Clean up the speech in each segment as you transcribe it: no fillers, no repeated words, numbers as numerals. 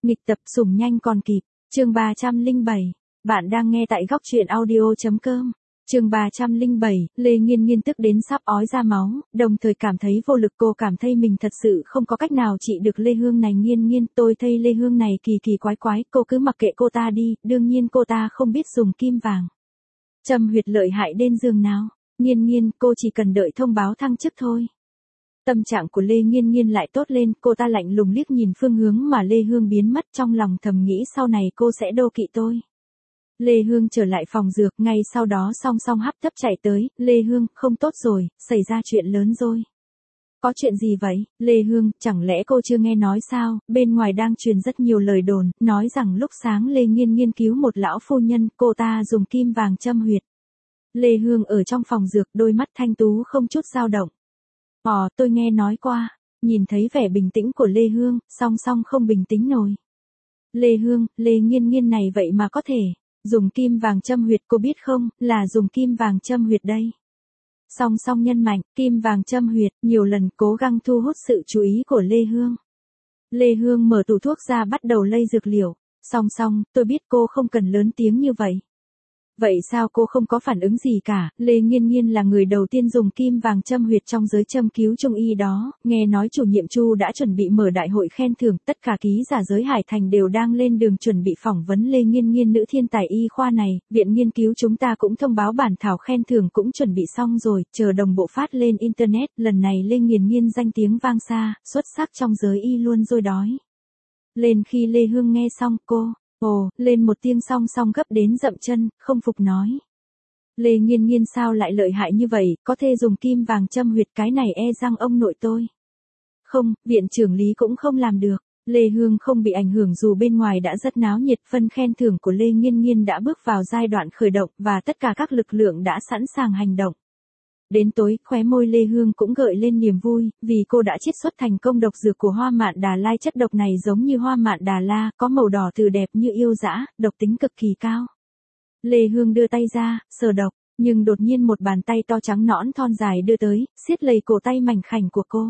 Nghịch tập sủng nhanh còn kịp, chương 307. Bạn đang nghe tại góc truyện audio.com. Chương 307, Lê Nghiên Nghiên tức đến sắp ói ra máu, đồng thời cảm thấy vô lực. Cô cảm thấy mình thật sự không có cách nào trị được Lê Hương này. Nghiên Nghiên, tôi thấy Lê Hương này kỳ kỳ quái quái, cô cứ mặc kệ cô ta đi, đương nhiên cô ta không biết dùng kim vàng châm huyệt lợi hại đến giường nào. Nghiên Nghiên, cô chỉ cần đợi thông báo thăng chức thôi. Tâm trạng của Lê Nghiên Nghiên lại tốt lên, cô ta lạnh lùng liếc nhìn phương hướng mà Lê Hương biến mất, trong lòng thầm nghĩ sau này cô sẽ đô kỵ tôi. Lê Hương trở lại phòng dược, ngay sau đó song song hấp tấp chạy tới. Lê Hương, không tốt rồi, xảy ra chuyện lớn rồi. Có chuyện gì vậy? Lê Hương, chẳng lẽ cô chưa nghe nói sao? Bên ngoài đang truyền rất nhiều lời đồn, nói rằng lúc sáng Lê Nghiên nghiên cứu một lão phu nhân, cô ta dùng kim vàng châm huyệt. Lê Hương ở trong phòng dược, đôi mắt thanh tú không chút dao động. Tôi nghe nói qua. Nhìn thấy vẻ bình tĩnh của Lê Hương, song song không bình tĩnh nổi. Lê Hương, Lê Nghiên Nghiên này vậy mà có thể dùng kim vàng châm huyệt, cô biết không, là dùng kim vàng châm huyệt đây. Song song nhân mạnh, kim vàng châm huyệt, nhiều lần cố gắng thu hút sự chú ý của Lê Hương. Lê Hương mở tủ thuốc ra bắt đầu lay dược liệu. Song song, tôi biết cô không cần lớn tiếng như vậy. Vậy sao cô không có phản ứng gì cả? Lê Nghiên Nghiên là người đầu tiên dùng kim vàng châm huyệt trong giới châm cứu trung y đó. Nghe nói chủ nhiệm Chu đã chuẩn bị mở đại hội khen thưởng, tất cả ký giả giới Hải Thành đều đang lên đường chuẩn bị phỏng vấn Lê Nghiên Nghiên, nữ thiên tài y khoa này. Viện nghiên cứu chúng ta cũng thông báo bản thảo khen thưởng cũng chuẩn bị xong rồi, chờ đồng bộ phát lên internet. Lần này Lê Nghiên Nghiên danh tiếng vang xa, xuất sắc trong giới y luôn rồi đói. Lên khi Lê Hương nghe xong, cô lên một tiếng song song gấp đến dậm chân, không phục nói. Lê Nghiên Nghiên sao lại lợi hại như vậy, có thể dùng kim vàng châm huyệt, cái này e rằng ông nội tôi. Không, viện trưởng lý cũng không làm được. Lê Hương không bị ảnh hưởng dù bên ngoài đã rất náo nhiệt, phân khen thưởng của Lê Nghiên Nghiên đã bước vào giai đoạn khởi động và tất cả các lực lượng đã sẵn sàng hành động. Đến tối, khóe môi Lê Hương cũng gợi lên niềm vui, vì cô đã chiết xuất thành công độc dược của hoa mạn Đà La. Chất độc này giống như hoa mạn Đà La, có màu đỏ từ đẹp như yêu dã, độc tính cực kỳ cao. Lê Hương đưa tay ra, sờ độc, nhưng đột nhiên một bàn tay to trắng nõn thon dài đưa tới, siết lấy cổ tay mảnh khảnh của cô.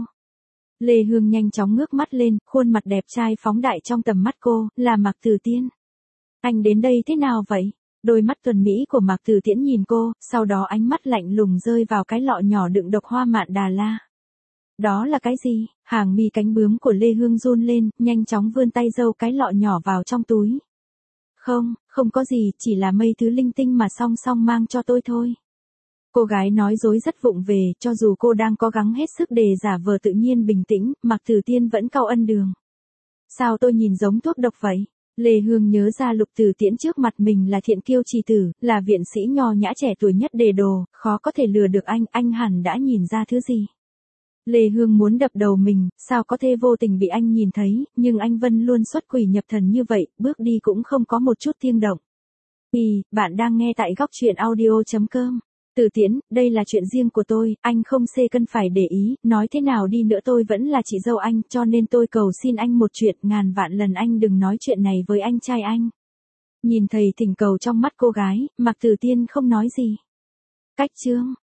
Lê Hương nhanh chóng ngước mắt lên, khuôn mặt đẹp trai phóng đại trong tầm mắt cô, là Mạc Tử Tiên. Anh đến đây thế nào vậy? Đôi mắt tuần mỹ của Mạc Tử Tiễn nhìn cô, sau đó ánh mắt lạnh lùng rơi vào cái lọ nhỏ đựng độc hoa mạn Đà La. Đó là cái gì? Hàng mi cánh bướm của Lê Hương run lên, nhanh chóng vươn tay giâu cái lọ nhỏ vào trong túi. Không có gì, chỉ là mấy thứ linh tinh mà song song mang cho tôi thôi. Cô gái nói dối rất vụng về, cho dù cô đang cố gắng hết sức để giả vờ tự nhiên bình tĩnh, Mạc Tử Tiên vẫn cau ân đường. Sao tôi nhìn giống thuốc độc vậy? Lê Hương nhớ ra Lục Tử Tiễn trước mặt mình là thiện kiêu trì tử, là viện sĩ nho nhã trẻ tuổi nhất đề đồ, khó có thể lừa được anh hẳn đã nhìn ra thứ gì. Lê Hương muốn đập đầu mình, sao có thể vô tình bị anh nhìn thấy, nhưng anh Vân luôn xuất quỷ nhập thần như vậy, bước đi cũng không có một chút tiếng động. Bạn đang nghe tại góc truyện audio.com. Tử Tiễn, đây là chuyện riêng của tôi, anh không cần phải để ý, nói thế nào đi nữa tôi vẫn là chị dâu anh, cho nên tôi cầu xin anh một chuyện, ngàn vạn lần anh đừng nói chuyện này với anh trai anh. Nhìn thấy thỉnh cầu trong mắt cô gái, Mạc Tử Tiên không nói gì. Cách chương